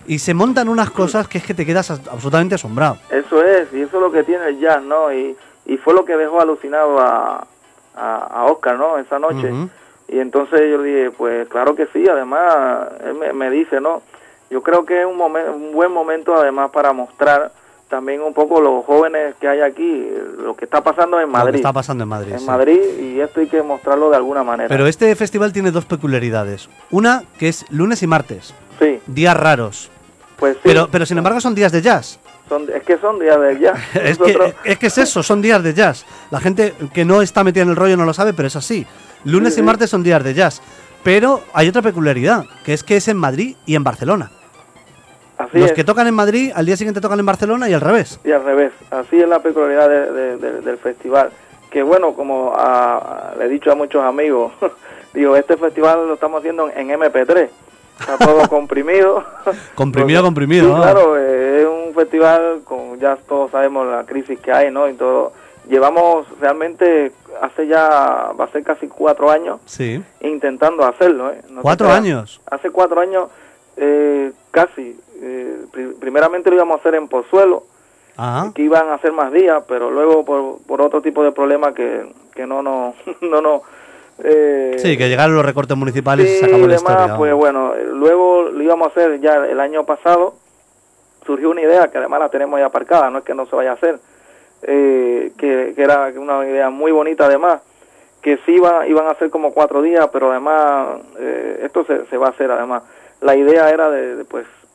y se montan unas cosas que es que te quedas absolutamente asombrado. Eso es, y eso es lo que tiene el jazz, ¿no? Y fue lo que dejó alucinado a Oscar, ¿no? Esa noche. Y entonces yo le dije, pues claro que sí, además, él me dice, ¿no? Yo creo que es un buen momento además para mostrar también un poco los jóvenes que hay aquí, lo que está pasando en Madrid. Lo que está pasando en Madrid. En Madrid, y esto hay que mostrarlo de alguna manera. Pero este festival tiene dos peculiaridades. Una, que es lunes y martes. Sí. Días raros. Pues sí. Pero sin embargo son días de jazz. Es que son días de jazz. es que es eso, son días de jazz. La gente que no está metida en el rollo no lo sabe, pero es así. Lunes y martes son días de jazz. Pero hay otra peculiaridad, que es en Madrid y en Barcelona. Así Los es. que tocan en Madrid, al día siguiente tocan en Barcelona y al revés. Y al revés. Así es la peculiaridad del festival. Que bueno, como le he dicho a muchos amigos, digo, este festival lo estamos haciendo en MP3. Está todo comprimido. Comprimido. Sí, claro, es un festival con, ya todos sabemos la crisis que hay, ¿no? Y todo. Llevamos realmente, va a ser casi 4 años intentando hacerlo, ¿eh? No 4 años. Hace 4 años, casi. Primeramente lo íbamos a hacer en Pozuelo, que iban a hacer más días, pero luego por otro tipo de problemas que no sí, que llegaron los recortes municipales y se acabó la historia. Pues bueno, luego lo íbamos a hacer ya el año pasado. Surgió una idea que además la tenemos ya aparcada, no es que no se vaya a hacer, que era una idea muy bonita además, que sí iban a hacer como 4 días, pero además esto se va a hacer además. La idea era de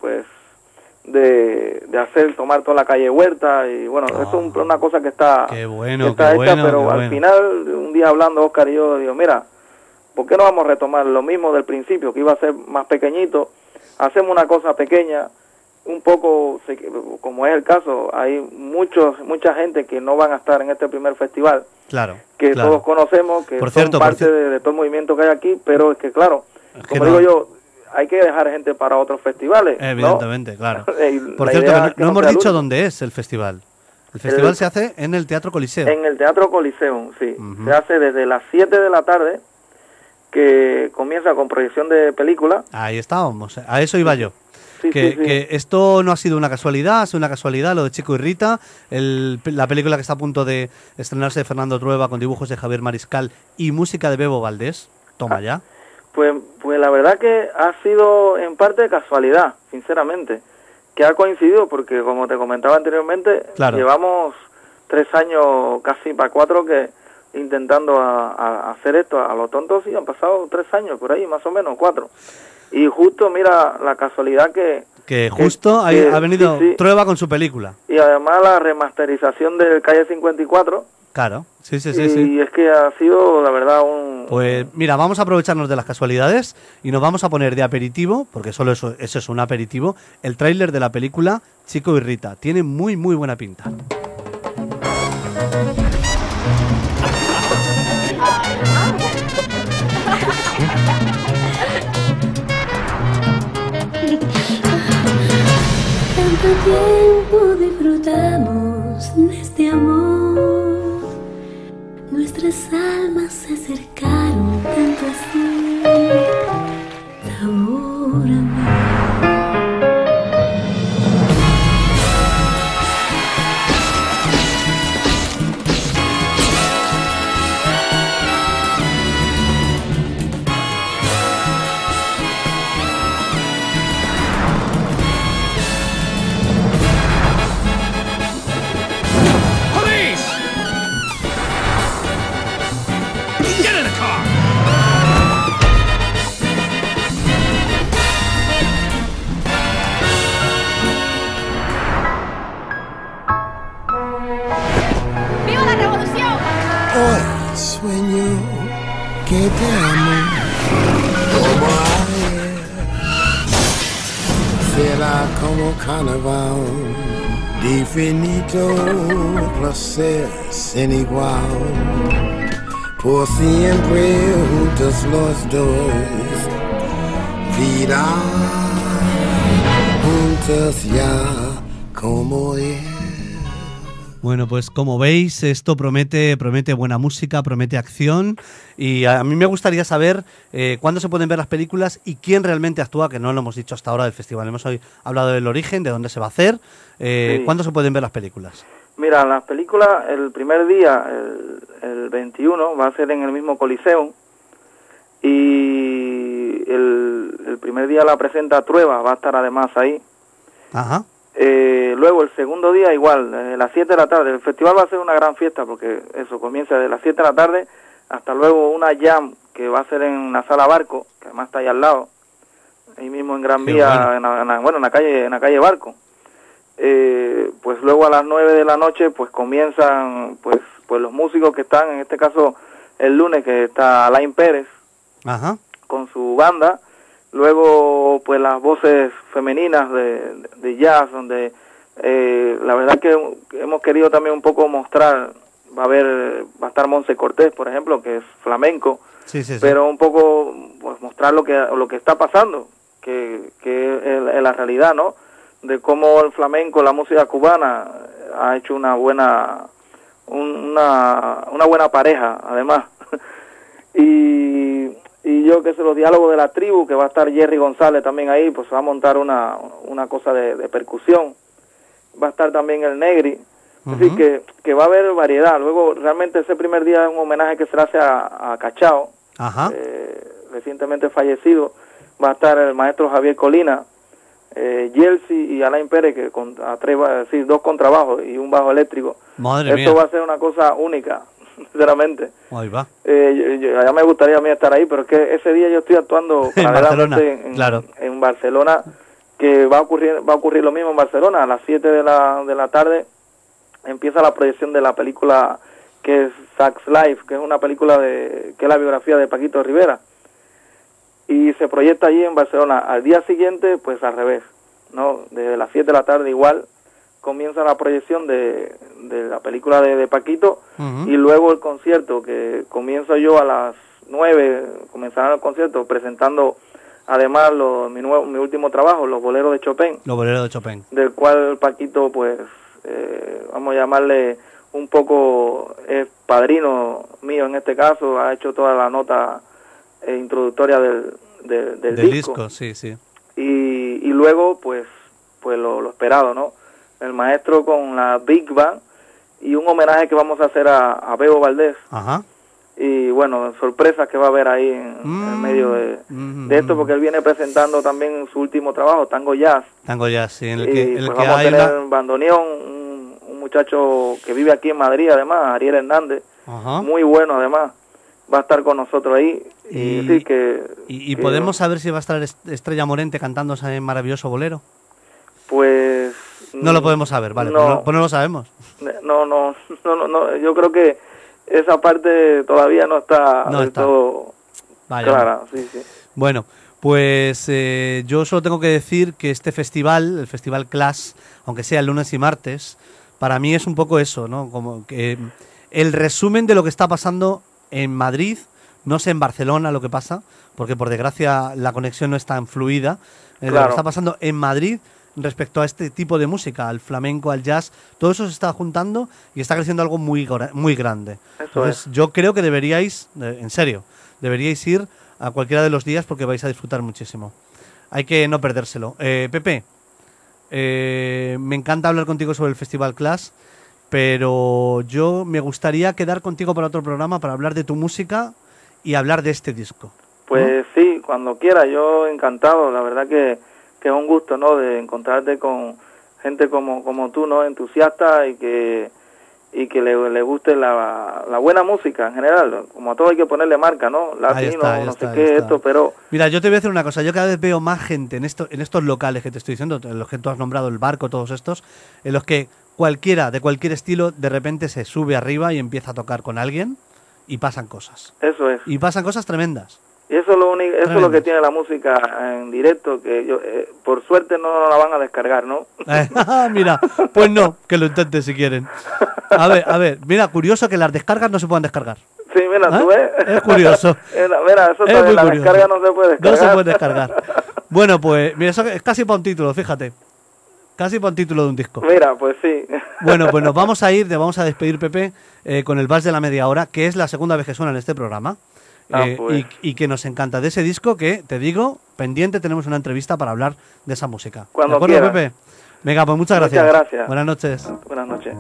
hacer, tomar toda la calle Huerta, y bueno, eso es una cosa que está, hecha, pero al final, un día hablando Oscar y yo, digo, mira, ¿por qué no vamos a retomar lo mismo del principio, que iba a ser más pequeñito? Hacemos una cosa pequeña, un poco, como es el caso, hay mucha gente que no van a estar en este primer festival, que todos conocemos, que son parte de todo el movimiento que hay aquí, pero es que claro, como digo yo, hay que dejar gente para otros festivales. Evidentemente, ¿no? Claro. Por cierto, no hemos dicho dónde es el festival. El festival se hace en el Teatro Coliseo. En el Teatro Coliseo, sí. Se hace desde las 7 de la tarde, que comienza con proyección de película. Ahí estábamos, a eso iba yo. Sí. Que esto no ha sido una casualidad, ha sido una casualidad lo de Chico y Rita, la película que está a punto de estrenarse de Fernando Trueba con dibujos de Javier Mariscal y música de Bebo Valdés. Toma ya. Pues la verdad que ha sido en parte de casualidad, sinceramente, que ha coincidido porque, como te comentaba anteriormente, llevamos 3 años, casi para 4, que intentando hacer esto a lo tonto. Sí, han pasado 3 años por ahí, más o menos 4. Y justo, mira, la casualidad que justo ha venido Trueba con su película. Y además la remasterización de Calle 54. Claro, sí. Y es que ha sido, la verdad, Pues mira, vamos a aprovecharnos de las casualidades y nos vamos a poner de aperitivo, porque solo eso es un aperitivo, el tráiler de la película Chico y Rita. Tiene muy buena pinta. Tanto tiempo disfrutamos de este amor, nuestras almas se acercaron tanto así, devórame. Sueño que te amo como ayer, será como carnaval, infinito placer sin igual, por siempre juntos los dos, vida juntos ya como él. Bueno, pues como veis, esto promete buena música, promete acción, y a mí me gustaría saber cuándo se pueden ver las películas y quién realmente actúa, que no lo hemos dicho hasta ahora del festival. Hemos hoy hablado del origen, de dónde se va a hacer. Sí. ¿Cuándo se pueden ver las películas? Mira, las películas, el primer día, el 21, va a ser en el mismo Coliseo, y el primer día la presenta Trueba, va a estar además ahí. Ajá. Luego el segundo día igual, a las 7 de la tarde. El festival va a ser una gran fiesta porque eso comienza de las 7 de la tarde hasta luego una jam que va a ser en la Sala Barco, que además está ahí al lado, ahí mismo en Gran Vía, bueno. en la calle Barco. Pues luego a las 9 de la noche pues comienzan pues los músicos que están, en este caso el lunes, que está Alain Pérez. Ajá. Con su banda. Luego pues las voces femeninas de jazz, donde la verdad que hemos querido también un poco mostrar, va a estar Monse Cortés, por ejemplo, que es flamenco, sí. Pero un poco pues mostrar lo que está pasando, que es la realidad, ¿no? De cómo el flamenco, la música cubana ha hecho una buena pareja, además. Y yo que sé, los diálogos de la tribu, que va a estar Jerry González también ahí, pues va a montar una cosa de percusión. Va a estar también el Negri. Así que va a haber variedad. Luego, realmente ese primer día es un homenaje que se le hace a Cachao, recientemente fallecido. Va a estar el maestro Javier Colina, Yelsi y Alain Pérez, que con dos contrabajos y un bajo eléctrico. Madre mía. Esto va a ser una cosa única, sinceramente. Ahí va. Ya me gustaría a mí estar ahí, pero es que ese día yo estoy actuando en Barcelona, claro. En Barcelona, que va a ocurrir lo mismo en Barcelona. A las 7 de la tarde empieza la proyección de la película que es Sax Life, que es una película que es la biografía de Paquito Rivera, y se proyecta allí en Barcelona. Al día siguiente, pues al revés, ¿no? Desde las 7 de la tarde igual comienza la proyección de la película de Paquito, y luego el concierto, que comienzo yo a las 9, comenzará el concierto presentando además mi último trabajo, Los Boleros de Chopin. Los Boleros de Chopin. Del cual Paquito, pues, vamos a llamarle un poco, es padrino mío en este caso, ha hecho toda la nota introductoria del disco. Sí. Y luego, pues lo esperado, ¿no? El maestro con la Big Band y un homenaje que vamos a hacer a Bebo Valdés. Ajá. Y bueno, sorpresas que va a haber ahí en medio de esto, porque él viene presentando también su último trabajo, Tango Jazz. Tango Jazz, sí. En el y que, pues vamos a tener bandoneón, un muchacho que vive aquí en Madrid, además, Ariel Hernández. Ajá. Muy bueno, además. Va a estar con nosotros ahí. Y sí, que podemos saber si va a estar Estrella Morente cantando ese maravilloso bolero. Pues no lo podemos saber, vale, no, pues no lo sabemos. No, yo creo que esa parte todavía no está del todo clara. Sí. Bueno, pues yo solo tengo que decir que este festival, el Festival Clash, aunque sea lunes y martes, para mí es un poco eso, ¿no? Como que el resumen de lo que está pasando en Madrid, no sé en Barcelona lo que pasa, porque por desgracia la conexión no es tan fluida, lo que está pasando en Madrid respecto a este tipo de música, al flamenco, al jazz, todo eso se está juntando y está creciendo algo muy grande. Entonces yo creo que deberíais, en serio, deberíais ir a cualquiera de los días porque vais a disfrutar muchísimo. Hay que no perdérselo. Pepe, me encanta hablar contigo sobre el Festival Clash, pero yo me gustaría quedar contigo para otro programa para hablar de tu música y hablar de este disco. Pues sí, cuando quiera, yo encantado, la verdad que es un gusto, ¿no?, de encontrarte con gente como tú, ¿no?, entusiasta y que le guste la buena música en general. Como a todo hay que ponerle marca, ¿no? Latino, no sé qué, esto, pero... Mira, yo te voy a decir una cosa, yo cada vez veo más gente en estos locales que te estoy diciendo, en los que tú has nombrado, El Barco, todos estos, en los que cualquiera, de cualquier estilo, de repente se sube arriba y empieza a tocar con alguien y pasan cosas. Eso es. Y pasan cosas tremendas. Y eso es lo que tiene la música en directo, que por suerte no la van a descargar, ¿no? Mira, pues no, que lo intenten si quieren. A ver, mira, curioso que las descargas no se puedan descargar. Sí, mira, tú ves. Es curioso. Mira, eso también, la descarga no se puede descargar. No se puede descargar. Bueno, pues, mira, eso es casi para un título, fíjate. Casi para un título de un disco. Mira, pues sí. Bueno, pues nos vamos a ir, te vamos a despedir, Pepe, con el Vals de la Media Hora, que es la segunda vez que suena en este programa. Pues. Y que nos encanta de ese disco que, te digo, pendiente tenemos una entrevista para hablar de esa música. Cuando ¿De acuerdo, quieras. Pepe? Venga, pues muchas gracias. Muchas gracias. Buenas noches. Buenas noches.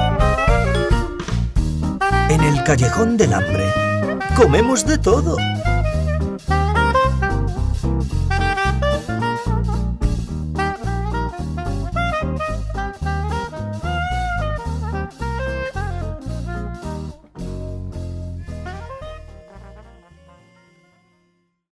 Callejón del Hambre comemos de todo.